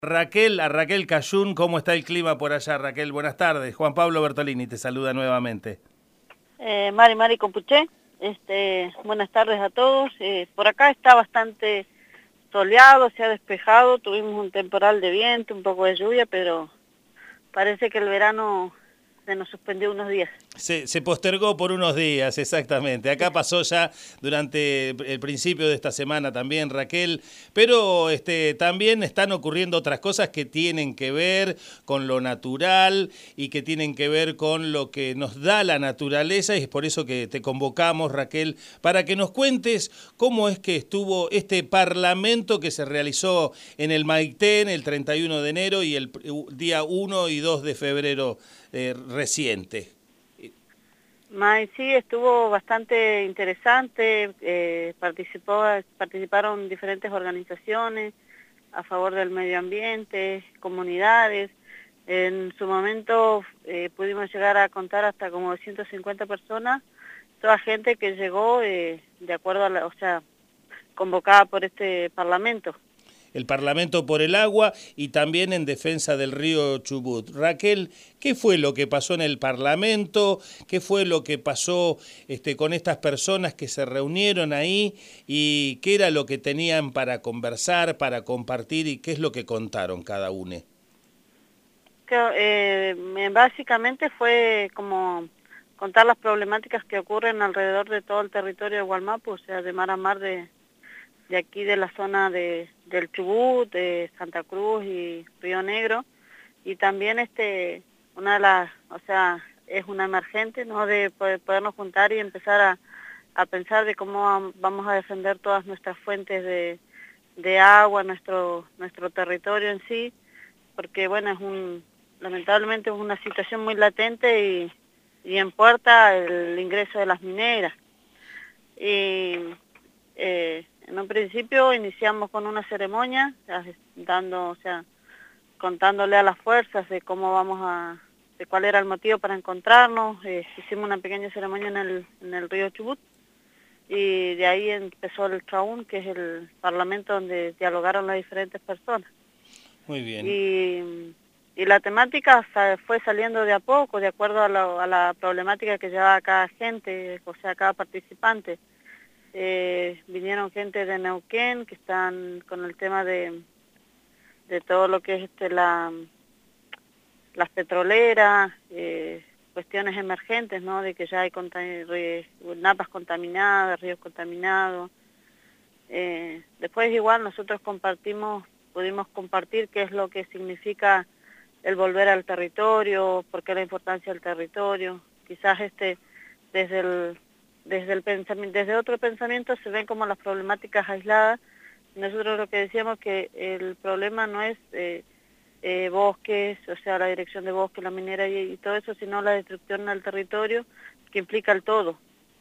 A Raquel Cayún, ¿cómo está el clima por allá, Raquel? Buenas tardes. Juan Pablo Bertolini te saluda nuevamente. Mari Compuché, buenas tardes a todos. Por acá está bastante soleado, se ha despejado, tuvimos un temporal de viento, un poco de lluvia, pero parece que el verano se nos suspendió unos días. Se postergó por unos días, exactamente. Acá pasó ya durante el principio de esta semana también, Raquel, pero también están ocurriendo otras cosas que tienen que ver con lo natural y que tienen que ver con lo que nos da la naturaleza, y es por eso que te convocamos, Raquel, para que nos cuentes cómo es que estuvo este parlamento que se realizó en el Maitén el 31 de enero y el día 1 y 2 de febrero reciente. Sí, estuvo bastante interesante, participaron diferentes organizaciones a favor del medio ambiente, comunidades. En su momento pudimos llegar a contar hasta como 150 personas, toda gente que llegó de acuerdo a convocada por este parlamento. El Parlamento por el Agua y también en defensa del río Chubut. Raquel, ¿qué fue lo que pasó en el Parlamento? ¿Qué fue lo que pasó con estas personas que se reunieron ahí? ¿Y qué era lo que tenían para conversar, para compartir, y qué es lo que contaron cada uno? Básicamente fue como contar las problemáticas que ocurren alrededor de todo el territorio de Gualmapu, o sea, de mar a mar de aquí de la zona del Chubut, de Santa Cruz y Río Negro, y también una de las, o sea, es una emergente, ¿no?, de podernos juntar y empezar a pensar de cómo vamos a defender todas nuestras fuentes de agua, nuestro territorio en sí, porque bueno, lamentablemente es una situación muy latente y en puerta el ingreso de las mineras. En un principio iniciamos con una ceremonia, contándole a las fuerzas de de cuál era el motivo para encontrarnos. Hicimos una pequeña ceremonia en el río Chubut, y de ahí empezó el Chaún, que es el parlamento donde dialogaron las diferentes personas. Muy bien. Y la temática fue saliendo de a poco, de acuerdo a la problemática que llevaba cada gente, o sea, cada participante. Vinieron gente de Neuquén que están con el tema de todo lo que es las petroleras, cuestiones emergentes, ¿no?, de que ya hay napas contaminadas, ríos contaminados. Después igual nosotros pudimos compartir qué es lo que significa el volver al territorio, por qué la importancia del territorio. Quizás desde otro pensamiento se ven como las problemáticas aisladas. Nosotros lo que decíamos que el problema no es bosques, o sea, la dirección de bosques, la minera y todo eso, sino la destrucción del territorio, que implica el todo,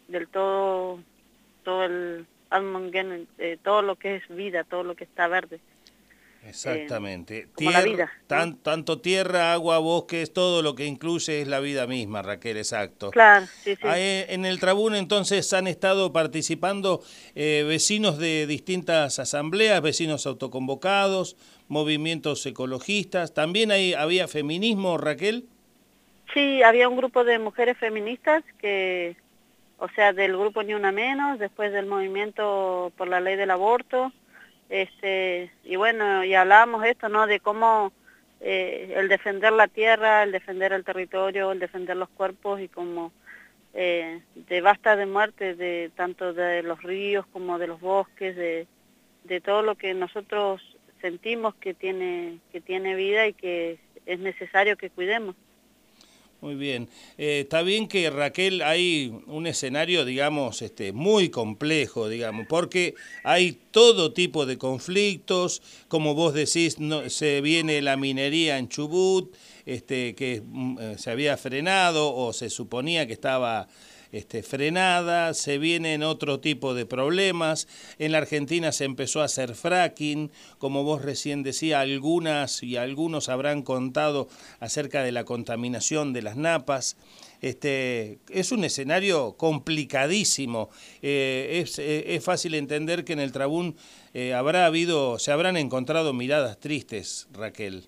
todo el todo lo que es vida, todo lo que está verde. Exactamente. Como la vida, ¿no? Tanto tierra, agua, bosques, todo lo que incluye es la vida misma, Raquel, exacto. Claro, sí, sí. En el Trabún entonces han estado participando vecinos de distintas asambleas, vecinos autoconvocados, movimientos ecologistas. ¿También había feminismo, Raquel? Sí, había un grupo de mujeres feministas o sea, del grupo Ni Una Menos, después del movimiento por la ley del aborto, y bueno, y hablábamos esto, ¿no?, de cómo el defender la tierra, el defender el territorio, el defender los cuerpos, y como de basta de muerte, de tanto de los ríos como de los bosques, de todo lo que nosotros sentimos que tiene vida y que es necesario que cuidemos. Muy bien. Está bien que, Raquel, hay un escenario, digamos, muy complejo, digamos, porque hay todo tipo de conflictos, como vos decís, se viene la minería en Chubut, que se había frenado o se suponía que estaba frenada, se vienen otro tipo de problemas. En la Argentina se empezó a hacer fracking, como vos recién decías, algunas y algunos habrán contado acerca de la contaminación de las napas. Es un escenario complicadísimo. Es fácil entender que en el Trabún se habrán encontrado miradas tristes, Raquel.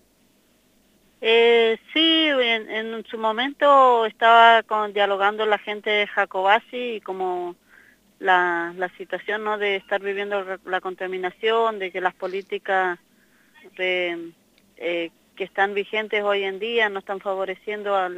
Sí, en su momento estaba dialogando la gente de Jacobasi y como la situación, ¿no?, de estar viviendo la contaminación, de que las políticas que están vigentes hoy en día no están favoreciendo a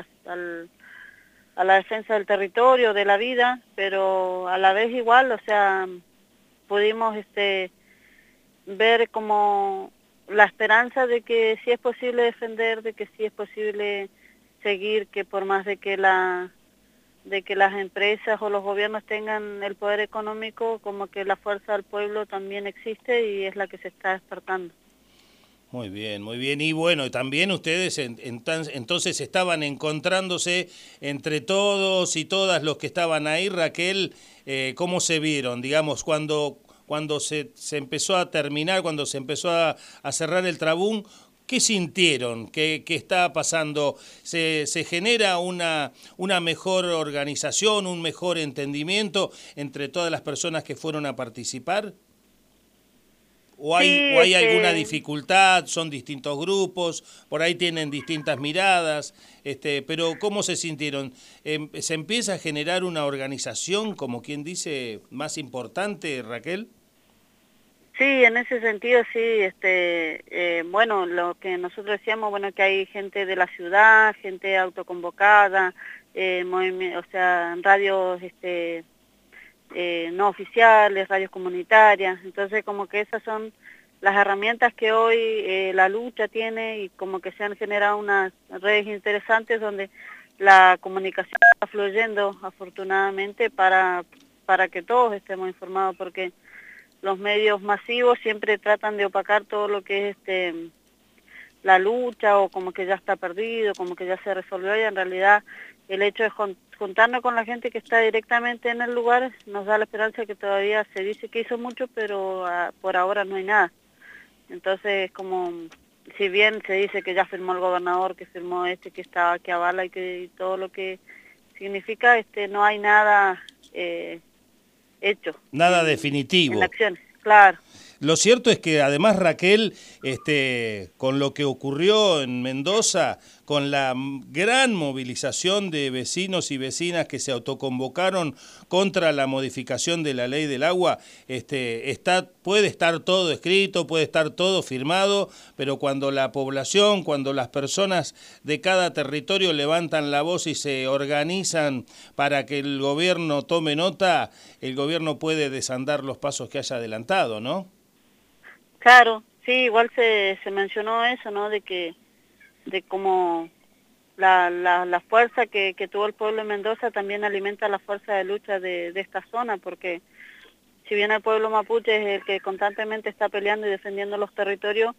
la defensa del territorio, de la vida, pero a la vez igual, o sea, pudimos ver como la esperanza de que sí es posible defender, de que sí es posible seguir, que por más de que las empresas o los gobiernos tengan el poder económico, como que la fuerza del pueblo también existe y es la que se está despertando. Muy bien, muy bien. Y bueno, también ustedes entonces estaban encontrándose entre todos y todas los que estaban ahí, Raquel, ¿cómo se vieron? Digamos, cuando se empezó a terminar, cuando se empezó a cerrar el Trabún, ¿qué sintieron? ¿Qué está pasando? ¿Se genera una mejor organización, un mejor entendimiento entre todas las personas que fueron a participar? ¿O Sí, hay alguna dificultad? ¿Son distintos grupos? ¿Por ahí tienen distintas miradas? Pero ¿cómo se sintieron? ¿Se empieza a generar una organización, como quien dice, más importante, Raquel? sí, en ese sentido sí, bueno, lo que nosotros decíamos, bueno, que hay gente de la ciudad, gente autoconvocada, o sea, radios no oficiales, radios comunitarias, entonces como que esas son las herramientas que hoy la lucha tiene y como que se han generado unas redes interesantes donde la comunicación está fluyendo afortunadamente para que todos estemos informados, porque los medios masivos siempre tratan de opacar todo lo que es la lucha, o como que ya está perdido, como que ya se resolvió, y en realidad el hecho de juntarnos con la gente que está directamente en el lugar nos da la esperanza de que todavía se dice que hizo mucho, pero por ahora no hay nada. Entonces, como si bien se dice que ya firmó el gobernador, que firmó que avala y todo lo que significa, no hay nada hecho Nada en definitivo. acciones, claro. Lo cierto es que además, Raquel, con lo que ocurrió en Mendoza, con la gran movilización de vecinos y vecinas que se autoconvocaron contra la modificación de la ley del agua, puede estar todo escrito, puede estar todo firmado, pero cuando la población, cuando las personas de cada territorio levantan la voz y se organizan para que el gobierno tome nota, el gobierno puede desandar los pasos que haya adelantado, ¿no? Claro, sí, igual se mencionó eso, ¿no? De cómo la fuerza que tuvo el pueblo de Mendoza también alimenta la fuerza de lucha de esta zona, porque si bien el pueblo mapuche es el que constantemente está peleando y defendiendo los territorios,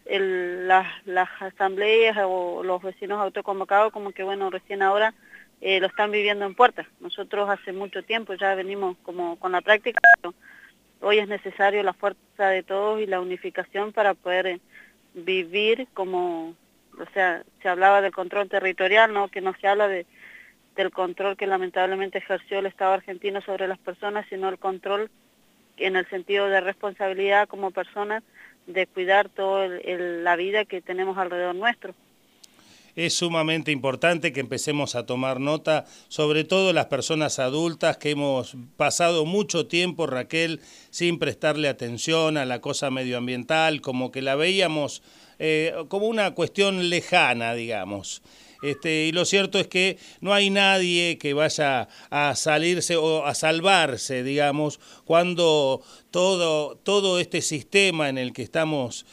las asambleas o los vecinos autoconvocados, como que bueno, recién ahora lo están viviendo en Puerta. Nosotros hace mucho tiempo ya venimos como con la práctica, pero hoy es necesario la fuerza de todos y la unificación para poder vivir como, o sea, se hablaba del control territorial, ¿no? Que no se habla del control que lamentablemente ejerció el Estado argentino sobre las personas, sino el control en el sentido de responsabilidad como personas, de cuidar toda la vida que tenemos alrededor nuestro. Es sumamente importante que empecemos a tomar nota, sobre todo las personas adultas que hemos pasado mucho tiempo, Raquel, sin prestarle atención a la cosa medioambiental, como que la veíamos como una cuestión lejana, digamos. Y lo cierto es que no hay nadie que vaya a salirse o a salvarse, digamos, cuando todo este sistema en el que estamos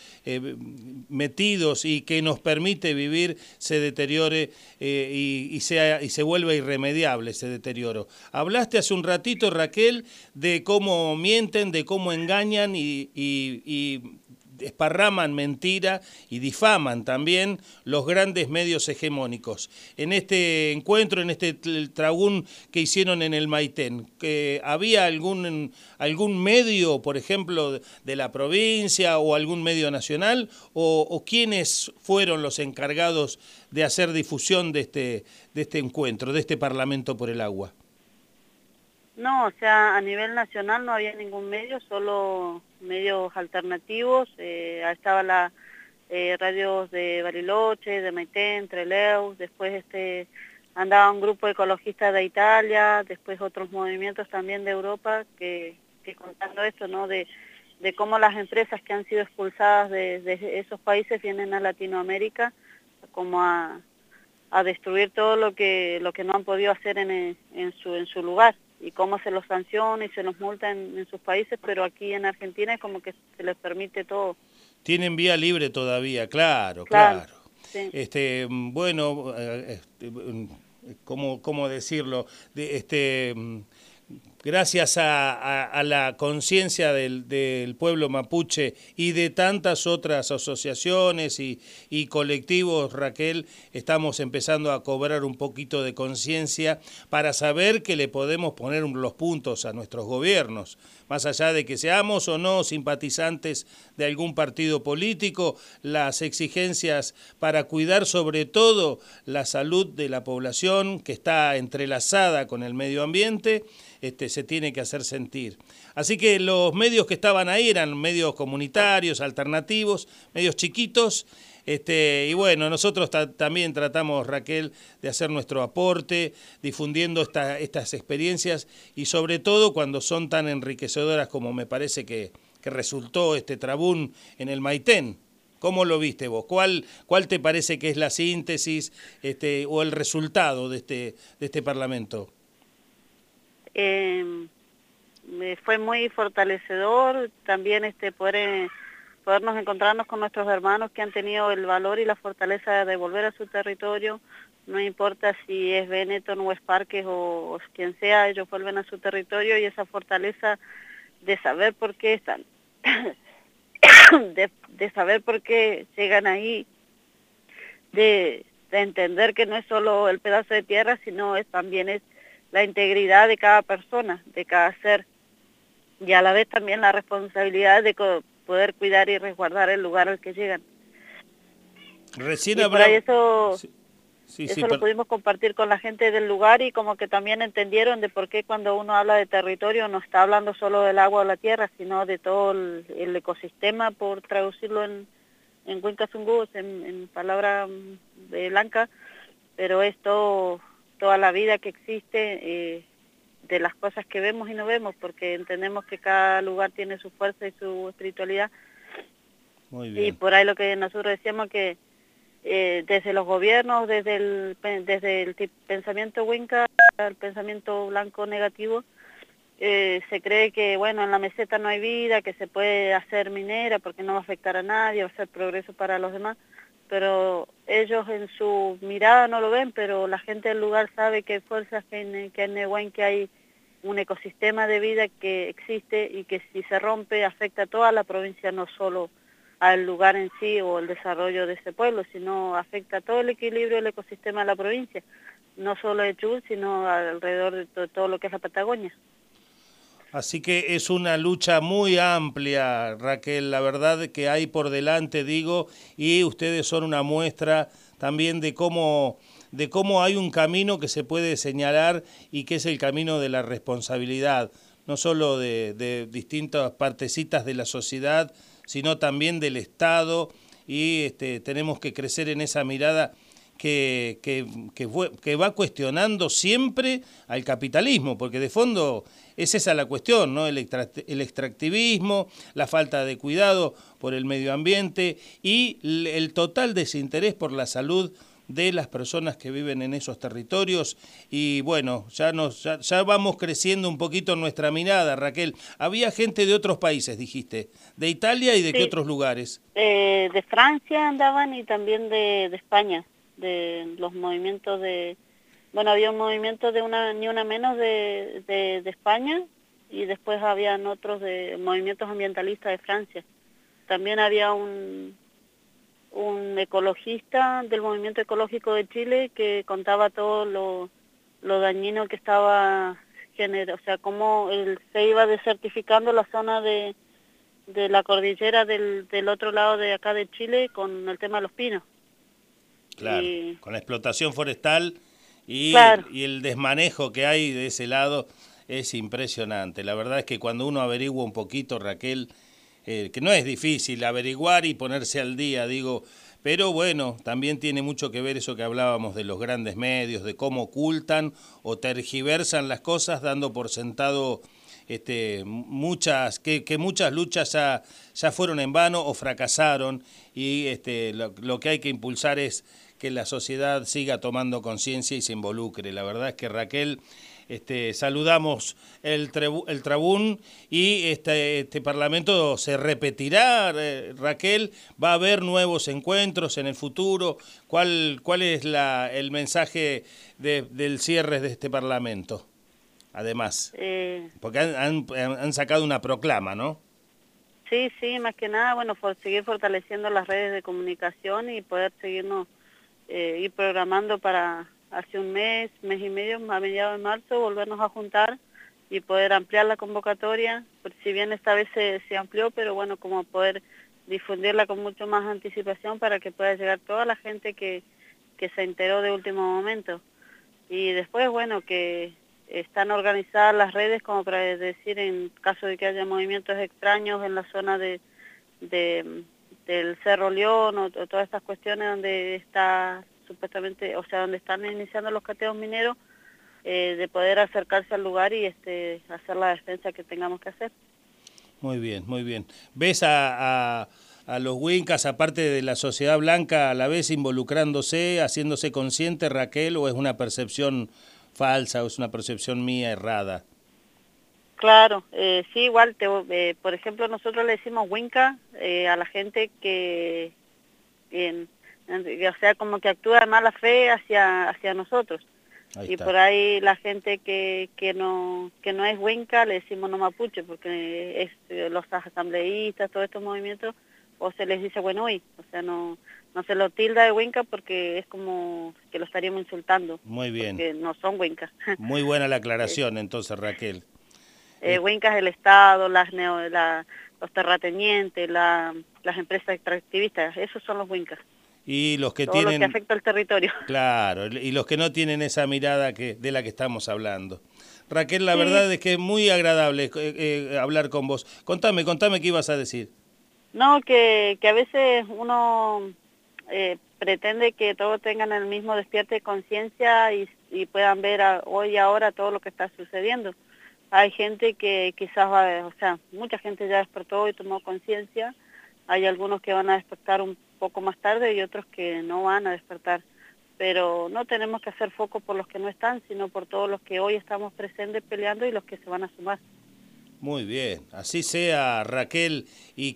metidos y que nos permite vivir se deteriore y se vuelva irremediable ese deterioro. Hablaste hace un ratito, Raquel, de cómo mienten, de cómo engañan y esparraman mentira y difaman también los grandes medios hegemónicos. En este encuentro, en este tragún que hicieron en el Maitén, ¿había algún medio, por ejemplo, de la provincia o algún medio nacional? ¿O quiénes fueron los encargados de hacer difusión de este encuentro, de este Parlamento por el Agua? No, o sea, a nivel nacional no había ningún medio, solo medios alternativos. Estaba la radios de Bariloche, de Maitén, Trelew, después andaba un grupo de ecologistas de Italia, después otros movimientos también de Europa que contando esto, ¿no? De cómo las empresas que han sido expulsadas de esos países vienen a Latinoamérica como a destruir todo lo que no han podido hacer en su lugar, y cómo se los sanciona y se los multa en sus países, pero aquí en Argentina es como que se les permite todo. Tienen vía libre todavía, claro. Sí. Bueno, ¿cómo decirlo? Gracias a la conciencia del pueblo mapuche y de tantas otras asociaciones y colectivos, Raquel, estamos empezando a cobrar un poquito de conciencia para saber que le podemos poner los puntos a nuestros gobiernos. Más allá de que seamos o no simpatizantes de algún partido político, las exigencias para cuidar sobre todo la salud de la población que está entrelazada con el medio ambiente, se tiene que hacer sentir. Así que los medios que estaban ahí eran medios comunitarios, alternativos, medios chiquitos, y bueno, nosotros también tratamos, Raquel, de hacer nuestro aporte, difundiendo estas experiencias y sobre todo cuando son tan enriquecedoras como me parece que resultó este trabún en el Maitén. ¿Cómo lo viste vos? ¿Cuál te parece que es la síntesis o el resultado de este Parlamento? Fue muy fortalecedor también podernos encontrarnos con nuestros hermanos que han tenido el valor y la fortaleza de volver a su territorio. No importa si es Benetton o es Parques o quien sea, ellos vuelven a su territorio, y esa fortaleza de saber por qué están, de saber por qué llegan ahí, de entender que no es solo el pedazo de tierra, sino también es la integridad de cada persona, de cada ser, y a la vez también la responsabilidad de poder cuidar y resguardar el lugar al que llegan. Recién y por ahí eso lo pudimos compartir con la gente del lugar, y como que también entendieron de por qué cuando uno habla de territorio no está hablando solo del agua o la tierra, sino de todo el ecosistema, por traducirlo en Winkazungus, en palabra blanca, pero es toda la vida que existe, de las cosas que vemos y no vemos, porque entendemos que cada lugar tiene su fuerza y su espiritualidad. Muy bien. Y por ahí lo que nosotros decíamos que desde los gobiernos, desde el pensamiento Winca, el pensamiento blanco negativo, se cree que, bueno, en la meseta no hay vida, que se puede hacer minera porque no va a afectar a nadie, va a ser progreso para los demás, pero ellos en su mirada no lo ven, pero la gente del lugar sabe que hay fuerzas, que en Nehuén que hay un ecosistema de vida que existe, y que si se rompe afecta a toda la provincia, no solo al lugar en sí o el desarrollo de ese pueblo, sino afecta a todo el equilibrio del ecosistema de la provincia, no solo de Chubut, sino alrededor de todo lo que es la Patagonia. Así que es una lucha muy amplia, Raquel, la verdad que hay por delante, digo, y ustedes son una muestra también de cómo hay un camino que se puede señalar y que es el camino de la responsabilidad, no solo de distintas partecitas de la sociedad, sino también del Estado, y tenemos que crecer en esa mirada que va cuestionando siempre al capitalismo, porque de fondo es esa la cuestión, ¿no? El extractivismo, la falta de cuidado por el medio ambiente y el total desinterés por la salud de las personas que viven en esos territorios. Y bueno, ya vamos creciendo un poquito nuestra mirada, Raquel. Había gente de otros países, dijiste, de Italia y de qué otros lugares. De Francia andaban, y también de España, de los movimientos bueno, había un movimiento de Ni Una Menos de España, y después habían otros de movimientos ambientalistas de Francia. también había un ecologista del Movimiento Ecológico de Chile que contaba todo lo dañino que estaba o sea, cómo se iba desertificando la zona de la cordillera del otro lado de acá de Chile con el tema de los pinos. Claro, con la explotación forestal claro. y el desmanejo que hay de ese lado es impresionante. La verdad es que cuando uno averigua un poquito, Raquel, que no es difícil averiguar y ponerse al día, digo, pero bueno, también tiene mucho que ver eso que hablábamos de los grandes medios, de cómo ocultan o tergiversan las cosas dando por sentado muchas luchas ya fueron en vano o fracasaron, y lo que hay que impulsar es que la sociedad siga tomando conciencia y se involucre. La verdad es que, Raquel, saludamos el Trabún, y este Parlamento se repetirá, Raquel, va a haber nuevos encuentros en el futuro. ¿Cuál es el mensaje del cierre de este Parlamento? Además, porque han sacado una proclama, ¿no? Sí, más que nada, bueno, seguir fortaleciendo las redes de comunicación y poder seguirnos, ir programando para hace un mes y medio, a mediados de marzo, volvernos a juntar y poder ampliar la convocatoria, porque si bien esta vez se amplió, pero bueno, como poder difundirla con mucho más anticipación para que pueda llegar toda la gente que se enteró de último momento. Y después, bueno, que están organizadas las redes como para decir, en caso de que haya movimientos extraños en la zona del Cerro León o todas estas cuestiones donde está supuestamente, o sea, donde están iniciando los cateos mineros, de poder acercarse al lugar y hacer la defensa que tengamos que hacer. Muy bien, muy bien. ¿Ves a los Wincas, aparte de la sociedad blanca, a la vez involucrándose, haciéndose consciente, Raquel, o es una percepción falsa o es una percepción mía errada? Claro, sí, igual, por ejemplo, nosotros le decimos Winca a la gente que, o sea, como que actúa de mala fe hacia nosotros. Y por ahí la gente que no es Winca le decimos no mapuche, porque los asambleístas, todos estos movimientos, o se les dice Wenui, o sea, no se lo tilda de Winca porque es como que lo estaríamos insultando. Muy bien. Porque no son Winca. Muy buena la aclaración, entonces, Raquel. Winca es el Estado, los terratenientes, las empresas extractivistas, esos son los Wincas. Y los que todo lo que afecta al territorio. Claro, y los que no tienen esa mirada de la que estamos hablando. Raquel, la verdad es que es muy agradable hablar con vos. Contame qué ibas a decir. No, que a veces uno pretende que todos tengan el mismo despierte de conciencia y puedan ver hoy y ahora todo lo que está sucediendo. Hay gente que quizás o sea, mucha gente ya despertó y tomó conciencia. Hay algunos que van a despertar un poco más tarde y otros que no van a despertar. Pero no tenemos que hacer foco por los que no están, sino por todos los que hoy estamos presentes peleando y los que se van a sumar. Muy bien, así sea, Raquel, y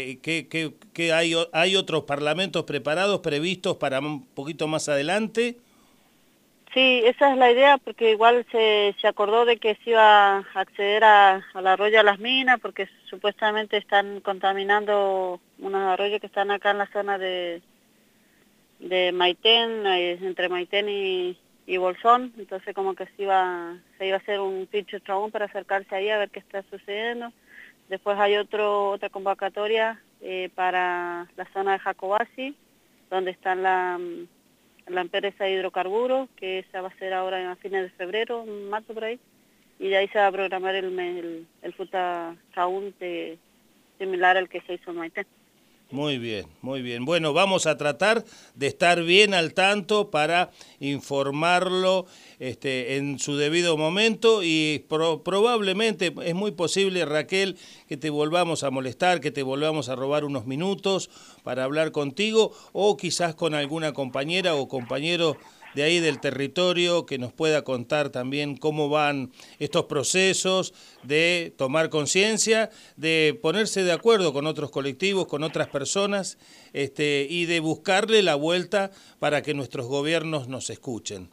que hay otros parlamentos preparados, previstos para un poquito más adelante. Sí, esa es la idea, porque igual se acordó de que se iba a acceder al arroyo de las minas, porque supuestamente están contaminando unos arroyos que están acá en la zona de Maitén, entre Maitén y Bolsón. Entonces como que se iba a hacer un pitch trabón para acercarse ahí a ver qué está sucediendo. Después hay otra convocatoria para la zona de Jacobasi, donde están la empresa de hidrocarburos, que esa va a ser ahora a fines de febrero, marzo por ahí, y de ahí se va a programar el Futa Traún similar al que se hizo en Maitén. Muy bien, muy bien. Bueno, vamos a tratar de estar bien al tanto para informarlo en su debido momento, y probablemente es muy posible, Raquel, que te volvamos a molestar, que te volvamos a robar unos minutos para hablar contigo, o quizás con alguna compañera o compañero de ahí del territorio que nos pueda contar también cómo van estos procesos de tomar conciencia, de ponerse de acuerdo con otros colectivos, con otras personas, y de buscarle la vuelta para que nuestros gobiernos nos escuchen.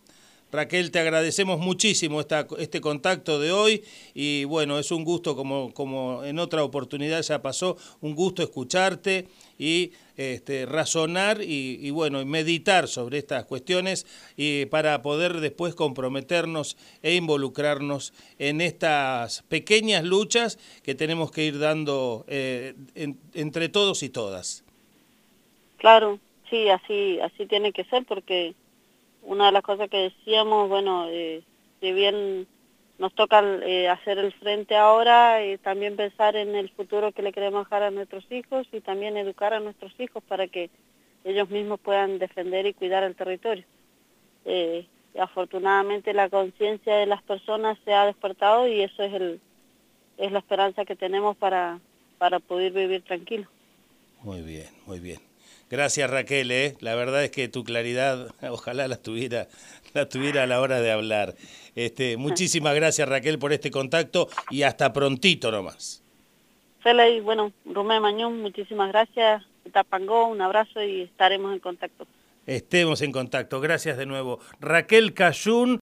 Raquel, te agradecemos muchísimo este contacto de hoy y bueno, es un gusto, como en otra oportunidad ya pasó, un gusto escucharte y razonar y bueno, meditar sobre estas cuestiones y para poder después comprometernos e involucrarnos en estas pequeñas luchas que tenemos que ir dando entre todos y todas. Claro, sí, así tiene que ser, porque una de las cosas que decíamos, bueno, si bien nos toca hacer el frente ahora, también pensar en el futuro que le queremos dejar a nuestros hijos y también educar a nuestros hijos para que ellos mismos puedan defender y cuidar el territorio. Afortunadamente la conciencia de las personas se ha despertado y eso es la esperanza que tenemos para poder vivir tranquilos. Muy bien, muy bien. Gracias Raquel, la verdad es que tu claridad, ojalá la tuviera a la hora de hablar. Muchísimas gracias Raquel por este contacto y hasta prontito nomás. Feley, bueno, Rumé Mañón, muchísimas gracias. Tapangó, un abrazo y estaremos en contacto. Estemos en contacto. Gracias de nuevo. Raquel Cayún.